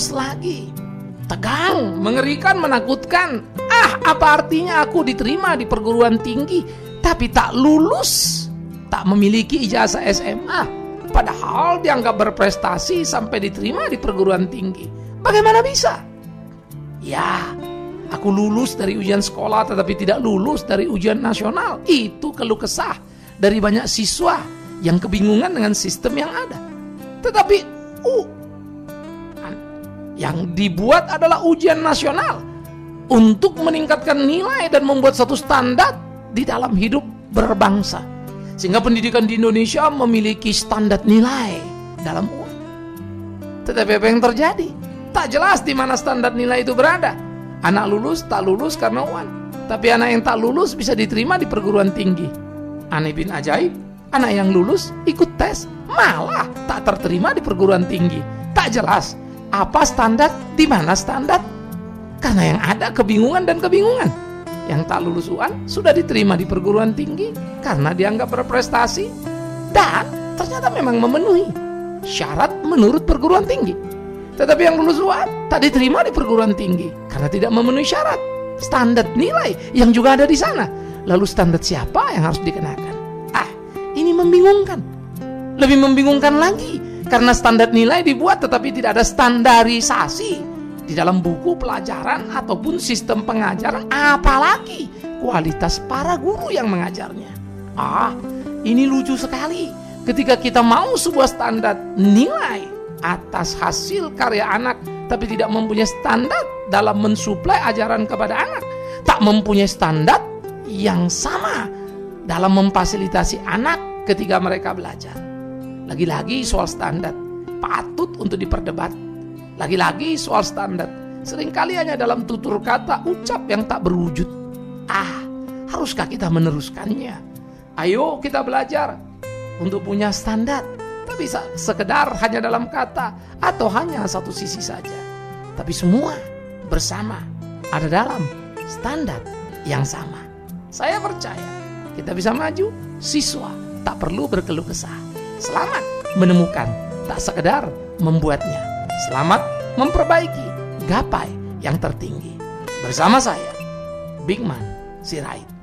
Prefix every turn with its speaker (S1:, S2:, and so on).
S1: lulus lagi. Tegang, mengerikan, menakutkan. Apa artinya aku diterima di perguruan tinggi tapi tak lulus, tak memiliki ijazah SMA, padahal dianggap berprestasi sampai diterima di perguruan tinggi. Bagaimana bisa? Ya, aku lulus dari ujian sekolah tetapi tidak lulus dari ujian nasional. Itu keluh kesah dari banyak siswa yang kebingungan dengan sistem yang ada. Tetapi yang dibuat adalah ujian nasional untuk meningkatkan nilai dan membuat satu standar di dalam hidup berbangsa. Sehingga pendidikan di Indonesia memiliki standar nilai dalam UN. Tetapi apa yang terjadi? Tak jelas di mana standar nilai itu berada. Anak lulus tak lulus karena UN, tapi anak yang tak lulus bisa diterima di perguruan tinggi. Aneh bin ajaib, anak yang lulus ikut tes malah tak terterima di perguruan tinggi. Tak jelas apa standar, di mana standar. Karena yang ada kebingungan dan kebingungan. Yang tak lulus UN sudah diterima di perguruan tinggi karena dianggap berprestasi dan ternyata memang memenuhi syarat menurut perguruan tinggi. Tetapi yang lulus UN tak diterima di perguruan tinggi karena tidak memenuhi syarat standar nilai yang juga ada di sana. Lalu standar siapa yang harus dikenakan? Ini membingungkan. Lebih membingungkan lagi karena standar nilai dibuat tetapi tidak ada standarisasi di dalam buku pelajaran ataupun sistem pengajaran, apalagi kualitas para guru yang mengajarnya. Ini lucu sekali ketika kita mau sebuah standar nilai atas hasil karya anak tapi tidak mempunyai standar dalam mensuplai ajaran kepada anak, tak mempunyai standar yang sama dalam memfasilitasi anak ketika mereka belajar. Lagi-lagi soal standar patut untuk diperdebat. Lagi-lagi soal standar seringkali hanya dalam tutur kata ucap yang tak berwujud. Haruskah kita meneruskannya? Ayo kita belajar untuk punya standar, tak bisa sekedar hanya dalam kata atau hanya satu sisi saja, tapi semua bersama ada dalam standar yang sama. Saya percaya kita bisa maju. Siswa tak perlu berkeluh kesah. Selamat menemukan, tak sekedar membuatnya. Selamat memperbaiki, gapai yang tertinggi. Bersama saya, Bigman Sirait.